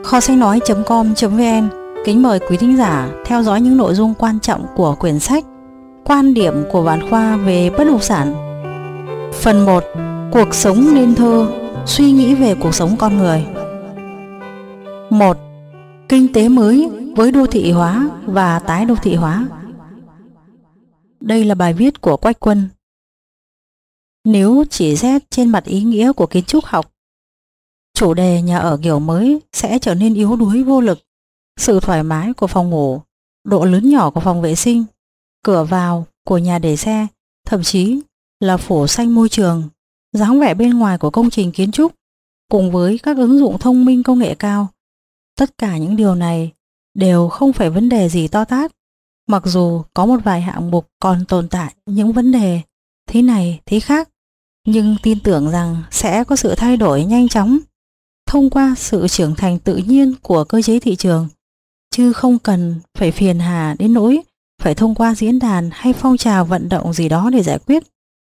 Kho sách nói.com.vn kính mời quý thính giả theo dõi những nội dung quan trọng của quyển sách Quan điểm của Vạn Khoa về bất động sản. Phần 1. Cuộc sống nên thơ, suy nghĩ về cuộc sống con người. 1. Kinh tế mới với đô thị hóa và tái đô thị hóa. Đây là bài viết của Quách Quân. Nếu chỉ xét trên mặt ý nghĩa của kiến trúc học, chủ đề nhà ở kiểu mới sẽ trở nên yếu đuối vô lực. Sự thoải mái của phòng ngủ, độ lớn nhỏ của phòng vệ sinh, cửa vào của nhà để xe, thậm chí là phủ xanh môi trường, dáng vẻ bên ngoài của công trình kiến trúc, cùng với các ứng dụng thông minh công nghệ cao. Tất cả những điều này đều không phải vấn đề gì to tát, mặc dù có một vài hạng mục còn tồn tại những vấn đề thế này thế khác, nhưng tin tưởng rằng sẽ có sự thay đổi nhanh chóng thông qua sự trưởng thành tự nhiên của cơ chế thị trường, chứ không cần phải phiền hà đến nỗi phải thông qua diễn đàn hay phong trào vận động gì đó để giải quyết.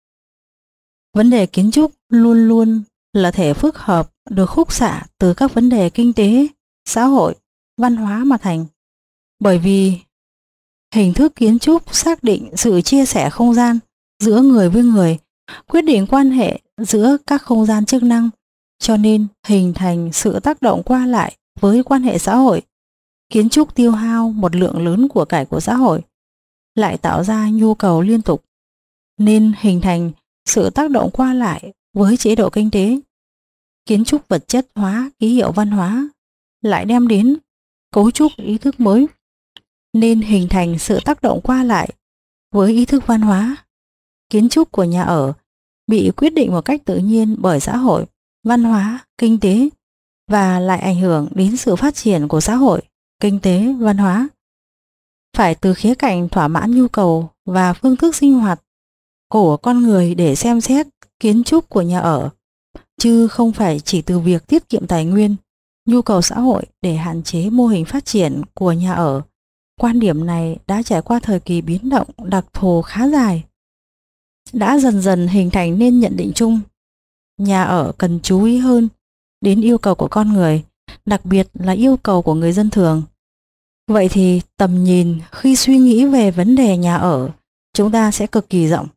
Vấn đề kiến trúc luôn luôn là thể phức hợp được khúc xạ từ các vấn đề kinh tế, xã hội, văn hóa mà thành. Bởi vì hình thức kiến trúc xác định sự chia sẻ không gian giữa người với người, quyết định quan hệ giữa các không gian chức năng, cho nên hình thành sự tác động qua lại với quan hệ xã hội. Kiến trúc tiêu hao một lượng lớn của cải của xã hội, lại tạo ra nhu cầu liên tục, nên hình thành sự tác động qua lại với chế độ kinh tế. Kiến trúc vật chất hóa ký hiệu văn hóa, lại đem đến cấu trúc ý thức mới, nên hình thành sự tác động qua lại với ý thức văn hóa. Kiến trúc của nhà ở bị quyết định một cách tự nhiên bởi xã hội, văn hóa, kinh tế, và lại ảnh hưởng đến sự phát triển của xã hội, kinh tế, văn hóa. Phải từ khía cạnh thỏa mãn nhu cầu và phương thức sinh hoạt của con người để xem xét kiến trúc của nhà ở, chứ không phải chỉ từ việc tiết kiệm tài nguyên, nhu cầu xã hội để hạn chế mô hình phát triển của nhà ở. Quan điểm này đã trải qua thời kỳ biến động đặc thù khá dài, đã dần dần hình thành nên nhận định chung: nhà ở cần chú ý hơn đến yêu cầu của con người, đặc biệt là yêu cầu của người dân thường. Vậy thì tầm nhìn khi suy nghĩ về vấn đề nhà ở chúng ta sẽ cực kỳ rộng.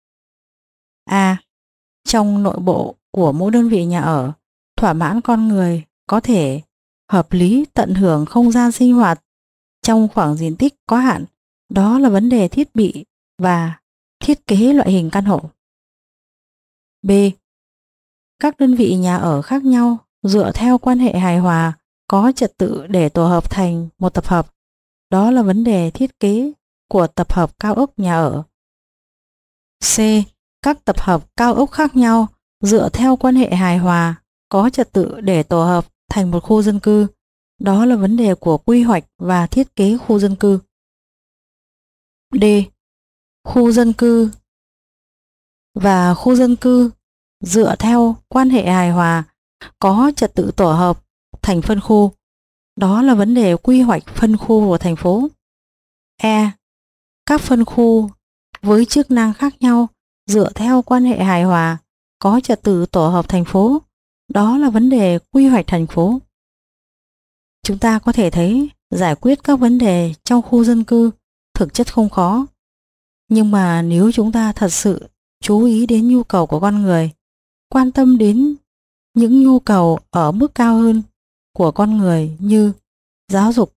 Trong nội bộ của mỗi đơn vị nhà ở, thỏa mãn con người có thể hợp lý tận hưởng không gian sinh hoạt trong khoảng diện tích có hạn, đó là vấn đề thiết bị và thiết kế loại hình căn hộ. B. Các đơn vị nhà ở khác nhau dựa theo quan hệ hài hòa, có trật tự để tổ hợp thành một tập hợp, đó là vấn đề thiết kế của tập hợp cao ốc nhà ở. C. Các tập hợp cao ốc khác nhau dựa theo quan hệ hài hòa, có trật tự để tổ hợp thành một khu dân cư, đó là vấn đề của quy hoạch và thiết kế khu dân cư. D. Khu dân cư và khu dân cư dựa theo quan hệ hài hòa, có trật tự tổ hợp thành phân khu, đó là vấn đề quy hoạch phân khu của thành phố. E. Các phân khu với chức năng khác nhau dựa theo quan hệ hài hòa, có trật tự tổ hợp thành phố, đó là vấn đề quy hoạch thành phố. Chúng ta có thể thấy giải quyết các vấn đề trong khu dân cư thực chất không khó, nhưng mà nếu chúng ta thật sự chú ý đến nhu cầu của con người, quan tâm đến những nhu cầu ở mức cao hơn của con người như giáo dục,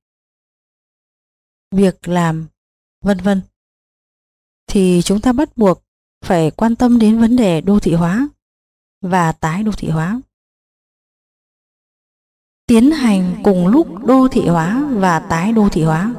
việc làm, vân vân, thì chúng ta bắt buộc phải quan tâm đến vấn đề đô thị hóa và tái đô thị hóa. Tiến hành cùng lúc đô thị hóa và tái đô thị hóa.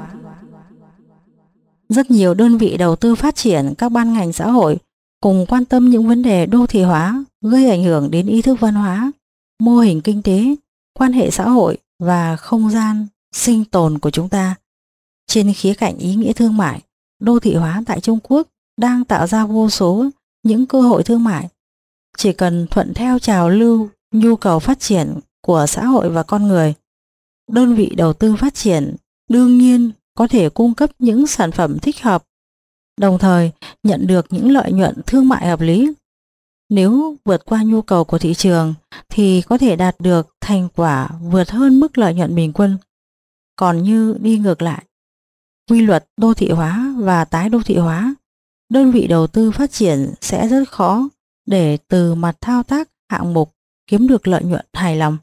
Rất nhiều đơn vị đầu tư phát triển, các ban ngành xã hội cùng quan tâm những vấn đề đô thị hóa gây ảnh hưởng đến ý thức văn hóa, mô hình kinh tế, quan hệ xã hội và không gian sinh tồn của chúng ta. Trên khía cạnh ý nghĩa thương mại, đô thị hóa tại Trung Quốc đang tạo ra vô số những cơ hội thương mại. Chỉ cần thuận theo trào lưu, nhu cầu phát triển của xã hội và con người, đơn vị đầu tư phát triển đương nhiên có thể cung cấp những sản phẩm thích hợp, đồng thời nhận được những lợi nhuận thương mại hợp lý. Nếu vượt qua nhu cầu của thị trường thì có thể đạt được thành quả vượt hơn mức lợi nhuận bình quân. Còn như đi ngược lại, quy luật đô thị hóa và tái đô thị hóa, đơn vị đầu tư phát triển sẽ rất khó để từ mặt thao tác hạng mục kiếm được lợi nhuận hài lòng.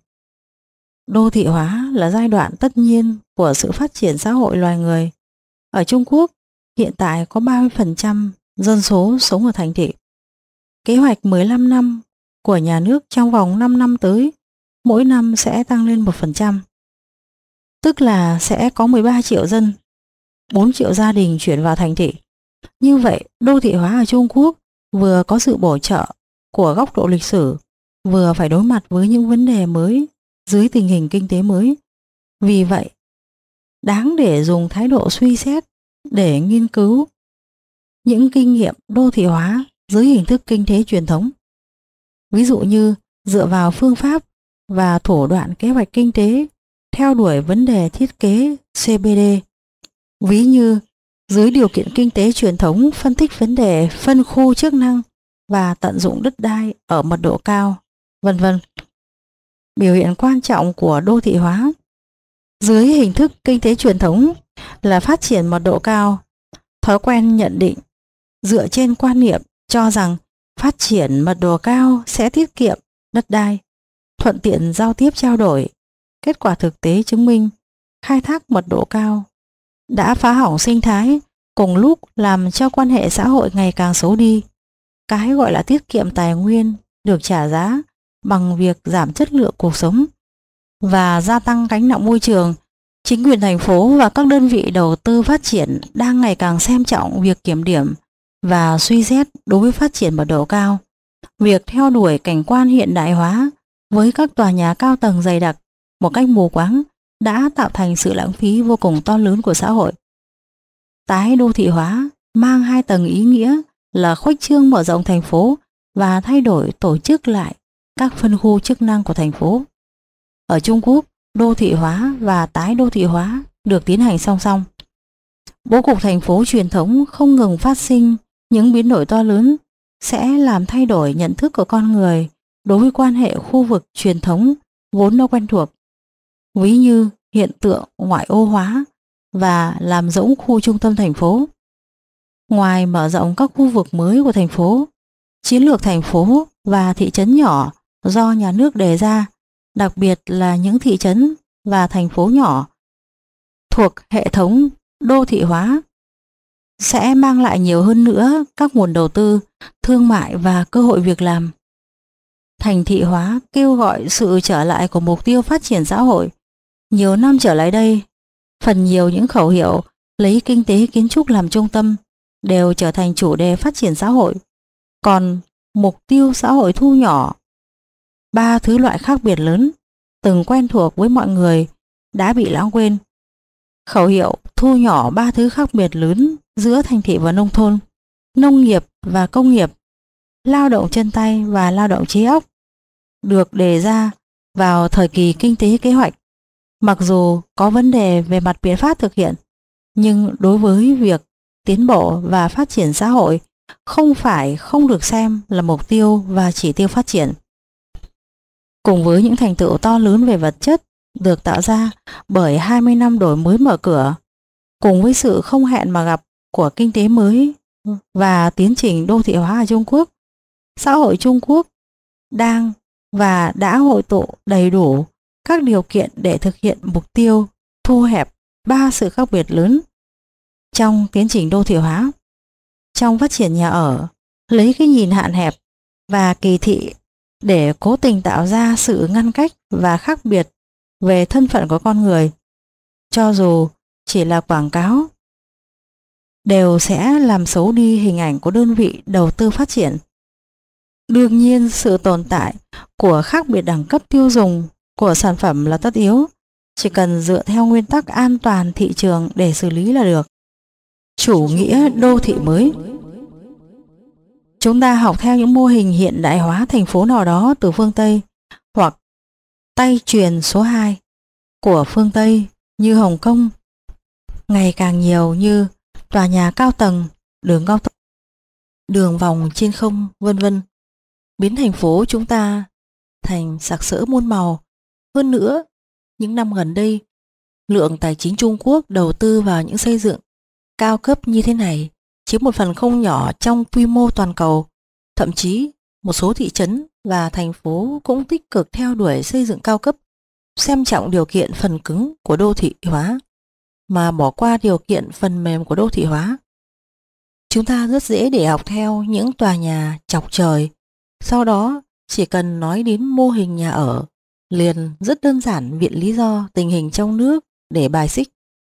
Đô thị hóa là giai đoạn tất nhiên của sự phát triển xã hội loài người. Ở Trung Quốc, hiện tại có 30% dân số sống ở thành thị. Kế hoạch 15 năm của nhà nước trong vòng 5 năm tới, mỗi năm sẽ tăng lên 1%. Tức là sẽ có 13 triệu dân, 4 triệu gia đình chuyển vào thành thị. Như vậy, đô thị hóa ở Trung Quốc vừa có sự bổ trợ của góc độ lịch sử, vừa phải đối mặt với những vấn đề mới dưới tình hình kinh tế mới. Vì vậy, đáng để dùng thái độ suy xét để nghiên cứu những kinh nghiệm đô thị hóa dưới hình thức kinh tế truyền thống. Ví dụ như dựa vào phương pháp và thủ đoạn kế hoạch kinh tế theo đuổi vấn đề thiết kế CBD. Ví như dưới điều kiện kinh tế truyền thống phân tích vấn đề phân khu chức năng và tận dụng đất đai ở mật độ cao, vân vân. Biểu hiện quan trọng của đô thị hóa dưới hình thức kinh tế truyền thống là phát triển mật độ cao. Thói quen nhận định dựa trên quan niệm cho rằng phát triển mật độ cao sẽ tiết kiệm đất đai, thuận tiện giao tiếp trao đổi. Kết quả thực tế chứng minh khai thác mật độ cao đã phá hỏng sinh thái, cùng lúc làm cho quan hệ xã hội ngày càng xấu đi. Cái gọi là tiết kiệm tài nguyên được trả giá bằng việc giảm chất lượng cuộc sống và gia tăng gánh nặng môi trường. Chính quyền thành phố và các đơn vị đầu tư phát triển đang ngày càng xem trọng việc kiểm điểm và suy xét đối với phát triển mật độ cao. Việc theo đuổi cảnh quan hiện đại hóa với các tòa nhà cao tầng dày đặc một cách mù quáng đã tạo thành sự lãng phí vô cùng to lớn của xã hội. Tái đô thị hóa mang hai tầng ý nghĩa là khuếch trương mở rộng thành phố và thay đổi tổ chức lại các phân khu chức năng của thành phố. Ở Trung Quốc, đô thị hóa và tái đô thị hóa được tiến hành song song. Bố cục thành phố truyền thống không ngừng phát sinh những biến đổi to lớn sẽ làm thay đổi nhận thức của con người đối với quan hệ khu vực truyền thống vốn đã quen thuộc. Ví như hiện tượng ngoại ô hóa và làm rỗng khu trung tâm thành phố. Ngoài mở rộng các khu vực mới của thành phố, chiến lược thành phố và thị trấn nhỏ do nhà nước đề ra, đặc biệt là những thị trấn và thành phố nhỏ thuộc hệ thống đô thị hóa, sẽ mang lại nhiều hơn nữa các nguồn đầu tư, thương mại và cơ hội việc làm. Thành thị hóa kêu gọi sự trở lại của mục tiêu phát triển xã hội. Nhiều năm trở lại đây, phần nhiều những khẩu hiệu lấy kinh tế kiến trúc làm trung tâm đều trở thành chủ đề phát triển xã hội. Còn mục tiêu xã hội thu nhỏ ba thứ loại khác biệt lớn từng quen thuộc với mọi người đã bị lãng quên. Khẩu hiệu thu nhỏ ba thứ khác biệt lớn giữa thành thị và nông thôn, nông nghiệp và công nghiệp, lao động chân tay và lao động trí óc được đề ra vào thời kỳ kinh tế kế hoạch. Mặc dù có vấn đề về mặt biện pháp thực hiện, nhưng đối với việc tiến bộ và phát triển xã hội không được xem là mục tiêu và chỉ tiêu phát triển. Cùng với những thành tựu to lớn về vật chất được tạo ra bởi 20 năm đổi mới mở cửa, cùng với sự không hẹn mà gặp của kinh tế mới và tiến trình đô thị hóa ở Trung Quốc, xã hội Trung Quốc đang và đã hội tụ đầy đủ các điều kiện để thực hiện mục tiêu thu hẹp ba sự khác biệt lớn trong tiến trình đô thị hóa. Trong phát triển nhà ở, lấy cái nhìn hạn hẹp và kỳ thị để cố tình tạo ra sự ngăn cách và khác biệt về thân phận của con người, cho dù chỉ là quảng cáo, đều sẽ làm xấu đi hình ảnh của đơn vị đầu tư phát triển. Đương nhiên, sự tồn tại của khác biệt đẳng cấp tiêu dùng của sản phẩm là tất yếu, chỉ cần dựa theo nguyên tắc an toàn thị trường để xử lý là được. Chủ nghĩa đô thị mới. Chúng ta học theo những mô hình hiện đại hóa thành phố nào đó từ phương Tây hoặc tay truyền số 2 của phương Tây như Hồng Kông, ngày càng nhiều như tòa nhà cao tầng, đường cao tốc, đường vòng trên không, vân vân. biến thành phố chúng ta thành sặc sỡ muôn màu. Hơn nữa, những năm gần đây, lượng tài chính Trung Quốc đầu tư vào những xây dựng cao cấp như thế này chiếm một phần không nhỏ trong quy mô toàn cầu. Thậm chí, một số thị trấn và thành phố cũng tích cực theo đuổi xây dựng cao cấp, xem trọng điều kiện phần cứng của đô thị hóa mà bỏ qua điều kiện phần mềm của đô thị hóa. Chúng ta rất dễ để học theo những tòa nhà chọc trời. Sau đó, chỉ cần nói đến mô hình nhà ở, liền rất đơn giản viện lý do tình hình trong nước để bài xích.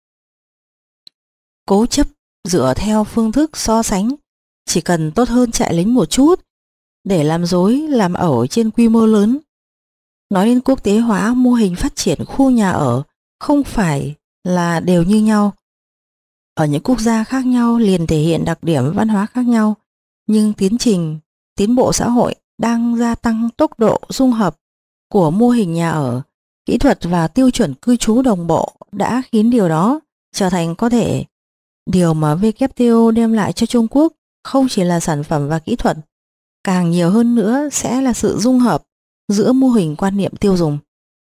Cố chấp dựa theo phương thức so sánh, chỉ cần tốt hơn trại lính một chút để làm dối làm ẩu trên quy mô lớn. Nói đến quốc tế hóa mô hình phát triển khu nhà ở không phải là đều như nhau. Ở những quốc gia khác nhau liền thể hiện đặc điểm văn hóa khác nhau, nhưng tiến trình tiến bộ xã hội đang gia tăng tốc độ dung hợp của mô hình nhà ở, kỹ thuật và tiêu chuẩn cư trú đồng bộ đã khiến điều đó trở thành có thể. Điều mà WTO đem lại cho Trung Quốc không chỉ là sản phẩm và kỹ thuật, càng nhiều hơn nữa sẽ là sự dung hợp giữa mô hình quan niệm tiêu dùng.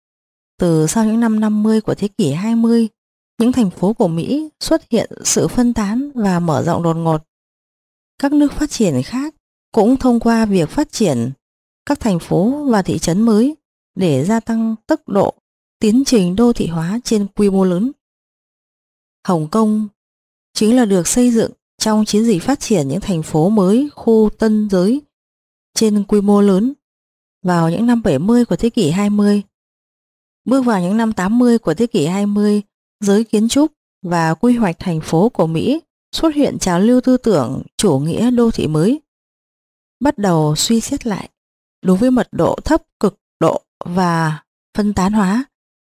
Từ sau những năm 50 của thế kỷ 20, những thành phố của Mỹ xuất hiện sự phân tán và mở rộng đột ngột. Các nước phát triển khác cũng thông qua việc phát triển các thành phố và thị trấn mới để gia tăng tốc độ tiến trình đô thị hóa trên quy mô lớn. Hồng Kông chính là được xây dựng trong chiến dịch phát triển những thành phố mới khu tân giới trên quy mô lớn vào những năm 70 của thế kỷ 20. Bước vào những năm 80 của thế kỷ 20, giới kiến trúc và quy hoạch thành phố của Mỹ xuất hiện trào lưu tư tưởng chủ nghĩa đô thị mới, bắt đầu suy xét lại đối với mật độ thấp cực độ và phân tán hóa,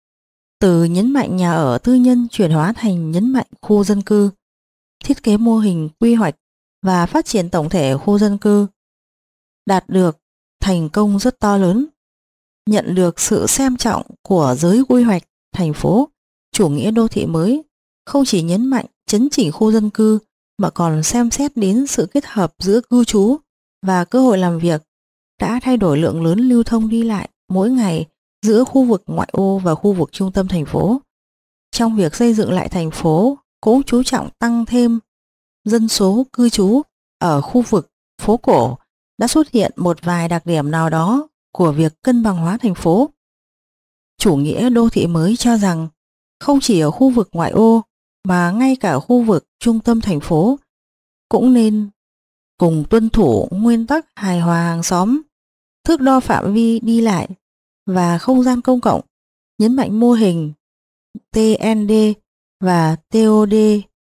từ nhấn mạnh nhà ở tư nhân chuyển hóa thành nhấn mạnh khu dân cư, thiết kế mô hình quy hoạch và phát triển tổng thể khu dân cư, đạt được thành công rất to lớn, nhận được sự xem trọng của giới quy hoạch thành phố. Chủ nghĩa đô thị mới không chỉ nhấn mạnh chấn chỉnh khu dân cư mà còn xem xét đến sự kết hợp giữa cư trú và cơ hội làm việc, đã thay đổi lượng lớn lưu thông đi lại mỗi ngày giữa khu vực ngoại ô và khu vực trung tâm thành phố. Trong việc xây dựng lại thành phố cũng chú trọng tăng thêm dân số cư trú ở khu vực phố cổ, đã xuất hiện một vài đặc điểm nào đó của việc cân bằng hóa thành phố. Chủ nghĩa đô thị mới cho rằng không chỉ ở khu vực ngoại ô mà ngay cả khu vực trung tâm thành phố cũng nên cùng tuân thủ nguyên tắc hài hòa hàng xóm, thước đo phạm vi đi lại và không gian công cộng, nhấn mạnh mô hình TND và TOD.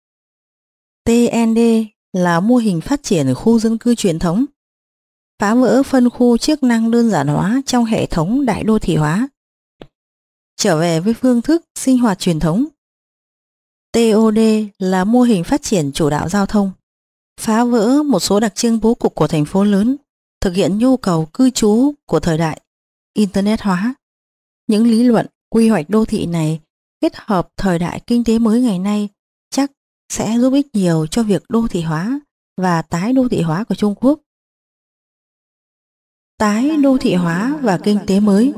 TND là mô hình phát triển khu dân cư truyền thống, phá vỡ phân khu chức năng đơn giản hóa trong hệ thống đại đô thị hóa, trở về với phương thức sinh hoạt truyền thống. TOD là mô hình phát triển chủ đạo giao thông, phá vỡ một số đặc trưng bố cục của thành phố lớn, thực hiện nhu cầu cư trú của thời đại Internet hóa. Những lý luận quy hoạch đô thị này kết hợp thời đại kinh tế mới ngày nay chắc sẽ giúp ích nhiều cho việc đô thị hóa và tái đô thị hóa của Trung Quốc. Tái đô thị hóa và kinh tế mới.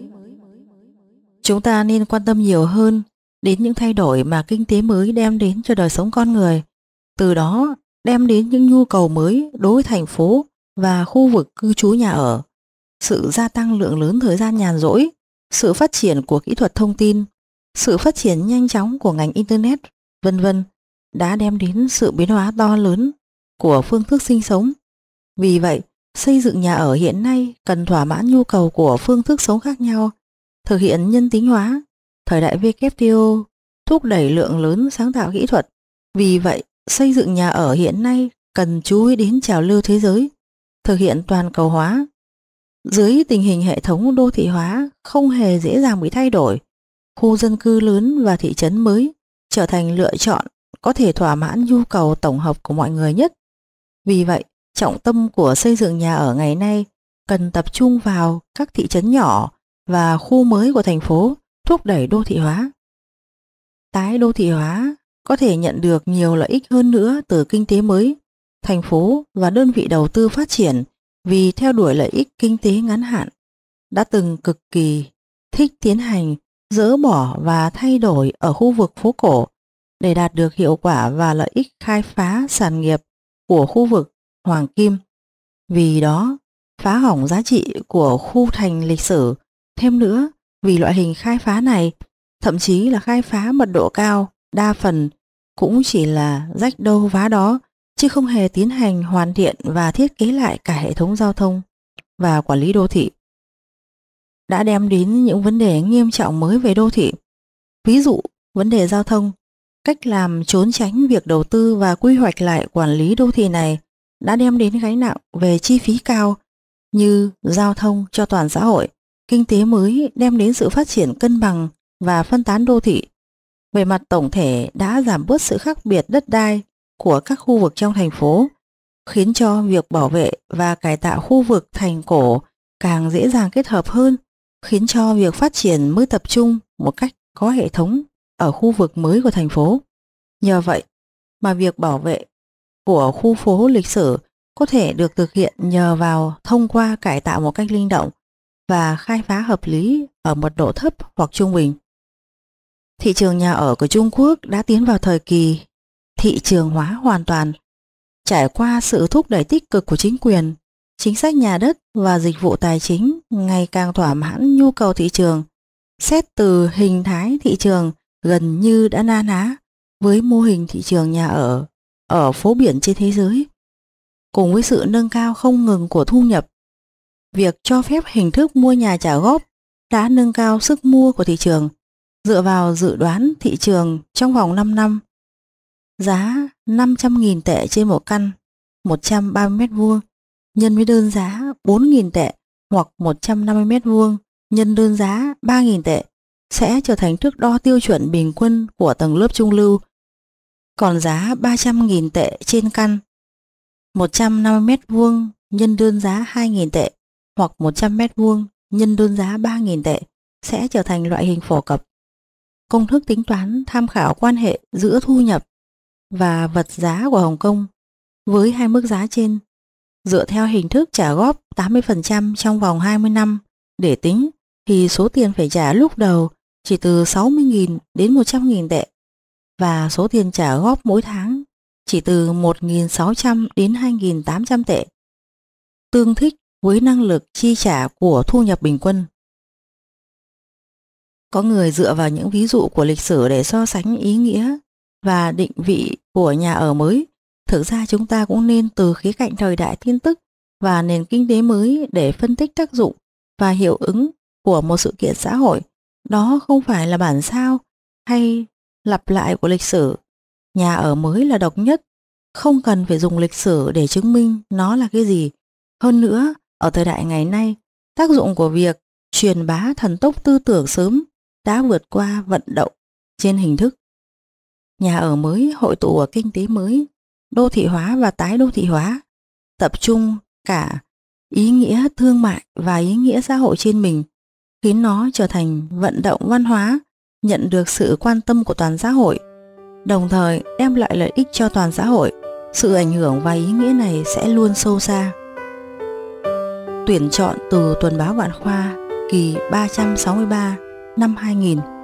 Chúng ta nên quan tâm nhiều hơn đến những thay đổi mà kinh tế mới đem đến cho đời sống con người, từ đó đem đến những nhu cầu mới đối với thành phố và khu vực cư trú nhà ở. Sự gia tăng lượng lớn thời gian nhàn rỗi, sự phát triển của kỹ thuật thông tin, sự phát triển nhanh chóng của ngành Internet, vân vân, đã đem đến sự biến hóa to lớn của phương thức sinh sống. Vì vậy, xây dựng nhà ở hiện nay cần thỏa mãn nhu cầu của phương thức sống khác nhau, thực hiện nhân tính hóa. Thời đại WTO thúc đẩy lượng lớn sáng tạo kỹ thuật. Vì vậy, xây dựng nhà ở hiện nay cần chú ý đến trào lưu thế giới, thực hiện toàn cầu hóa. Dưới tình hình hệ thống đô thị hóa không hề dễ dàng bị thay đổi, khu dân cư lớn và thị trấn mới trở thành lựa chọn có thể thỏa mãn nhu cầu tổng hợp của mọi người nhất. Vì vậy, trọng tâm của xây dựng nhà ở ngày nay cần tập trung vào các thị trấn nhỏ và khu mới của thành phố, thúc đẩy đô thị hóa. Tái đô thị hóa có thể nhận được nhiều lợi ích hơn nữa từ kinh tế mới. Thành phố và đơn vị đầu tư phát triển vì theo đuổi lợi ích kinh tế ngắn hạn, đã từng cực kỳ thích tiến hành dỡ bỏ và thay đổi ở khu vực phố cổ để đạt được hiệu quả và lợi ích khai phá sản nghiệp của khu vực Hoàng Kim. Vì đó, phá hỏng giá trị của khu thành lịch sử. Thêm nữa, vì loại hình khai phá này, thậm chí là khai phá mật độ cao, đa phần cũng chỉ là rách đâu vá đó, chứ không hề tiến hành hoàn thiện và thiết kế lại cả hệ thống giao thông và quản lý đô thị, đã đem đến những vấn đề nghiêm trọng mới về đô thị. Ví dụ, vấn đề giao thông, cách làm trốn tránh việc đầu tư và quy hoạch lại quản lý đô thị này đã đem đến gánh nặng về chi phí cao như giao thông cho toàn xã hội. Kinh tế mới đem đến sự phát triển cân bằng và phân tán đô thị. Về mặt tổng thể đã giảm bớt sự khác biệt đất đai của các khu vực trong thành phố, khiến cho việc bảo vệ và cải tạo khu vực thành cổ càng dễ dàng kết hợp hơn, khiến cho việc phát triển mới tập trung một cách có hệ thống ở khu vực mới của thành phố. Nhờ vậy mà việc bảo vệ của khu phố lịch sử có thể được thực hiện nhờ vào thông qua cải tạo một cách linh động và khai phá hợp lý ở mật độ thấp hoặc trung bình. Thị trường nhà ở của Trung Quốc đã tiến vào thời kỳ thị trường hóa hoàn toàn, trải qua sự thúc đẩy tích cực của chính quyền, chính sách nhà đất và dịch vụ tài chính ngày càng thỏa mãn nhu cầu thị trường. Xét từ hình thái thị trường gần như đã na ná với mô hình thị trường nhà ở phố biển trên thế giới. Cùng với sự nâng cao không ngừng của thu nhập, việc cho phép hình thức mua nhà trả góp đã nâng cao sức mua của thị trường. Dựa vào dự đoán thị trường trong vòng 5 năm, giá 500.000 tệ trên một căn 130 mét vuông nhân với đơn giá 4.000 tệ hoặc 150 mét vuông nhân đơn giá 3.000 tệ sẽ trở thành thước đo tiêu chuẩn bình quân của tầng lớp trung lưu. Còn giá 300.000 tệ trên căn 150 mét vuông nhân đơn giá 2.000 tệ hoặc 100 mét vuông nhân đơn giá 3.000 tệ sẽ trở thành loại hình phổ cập. Công thức tính toán tham khảo quan hệ giữa thu nhập và vật giá của Hồng Kông với hai mức giá trên, dựa theo hình thức trả góp 80% trong vòng 20 năm để tính, thì số tiền phải trả lúc đầu chỉ từ 60.000 đến 100.000 tệ và số tiền trả góp mỗi tháng chỉ từ 1.600 đến 2.800 tệ, tương thích với năng lực chi trả của thu nhập bình quân. Có người dựa vào những ví dụ của lịch sử để so sánh ý nghĩa và định vị của nhà ở mới. Thực ra chúng ta cũng nên từ khía cạnh thời đại tin tức và nền kinh tế mới để phân tích tác dụng và hiệu ứng của một sự kiện xã hội. Đó không phải là bản sao hay lặp lại của lịch sử. Nhà ở mới là độc nhất, không cần phải dùng lịch sử để chứng minh nó là cái gì. Hơn nữa, ở thời đại ngày nay, tác dụng của việc truyền bá thần tốc tư tưởng sớm đã vượt qua vận động trên hình thức. Nhà ở mới hội tụ ở kinh tế mới, đô thị hóa và tái đô thị hóa, tập trung cả ý nghĩa thương mại và ý nghĩa xã hội trên mình, khiến nó trở thành vận động văn hóa, nhận được sự quan tâm của toàn xã hội, đồng thời đem lại lợi ích cho toàn xã hội. Sự ảnh hưởng và ý nghĩa này sẽ luôn sâu xa. Tuyển chọn từ Tuần báo Vạn Khoa kỳ 363 năm 2000.